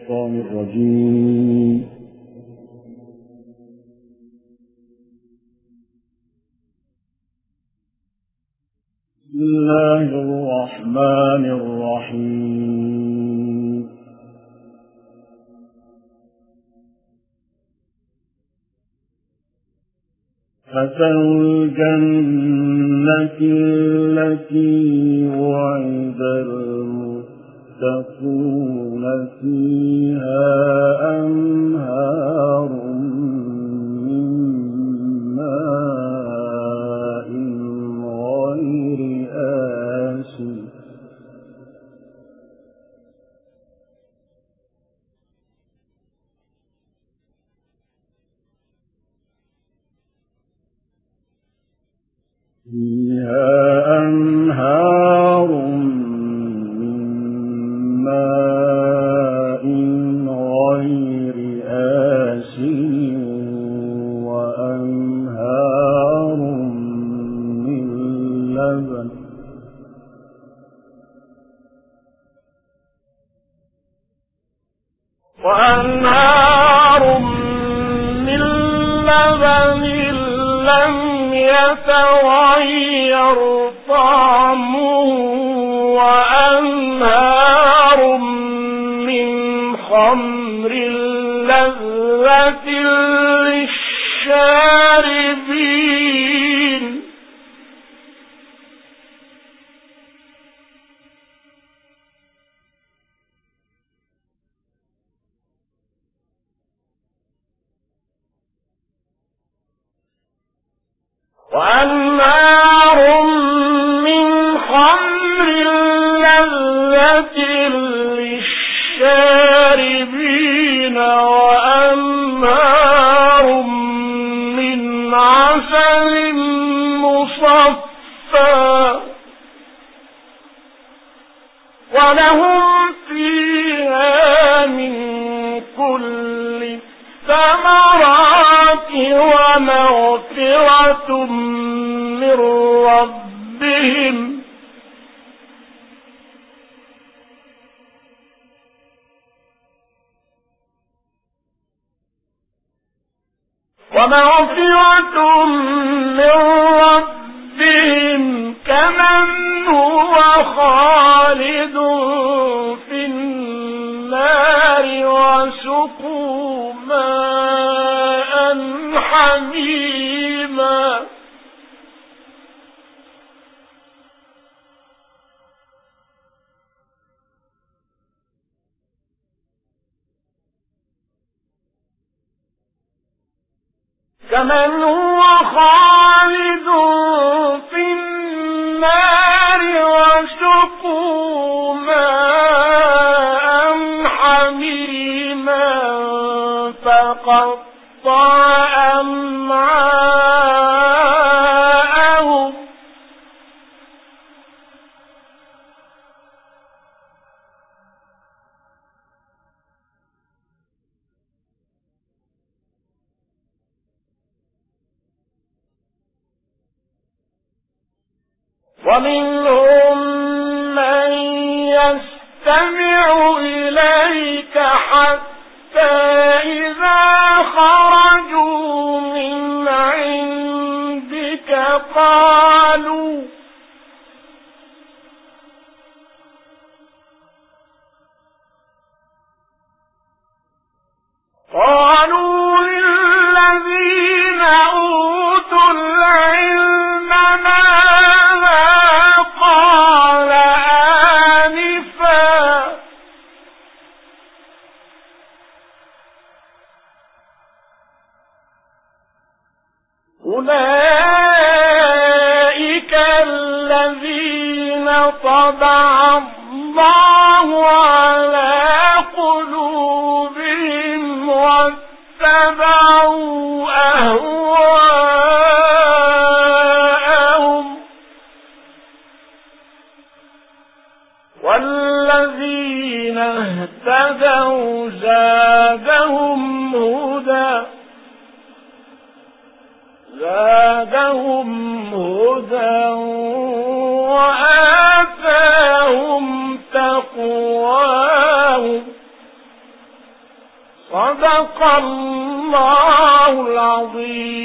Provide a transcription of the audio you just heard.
الشيطان الرجيم. بسم الله الرحمن الرحيم. مثل الجنة التي وعد المتقون فيها أنهار من ماء غير آسن وأنهار من لبن لم يتغير طعمه وأنهار من خمر لذة للشاربين وأنهار من خمر لذة للشاربين وأنهار من عسل مصفى ولهم فيها من كل الثمرات ومغفرة من ربهم كمن هو خالد في النار وسقوا ماء حميما كمن هو خالد في النار وسقوا ماء حميما فقطع أمعاءهم ومنهم من يستمع إليك حتى إذا خرجوا من عندك قالوا للذين أوتوا العلم ماذا قال آنفا أولئك الذين طبع الله على قلوبهم واتبعوا أهواءهم والذين اهتدوا زادهم هدى وآتاهم تقواهم صدق الله العظيم.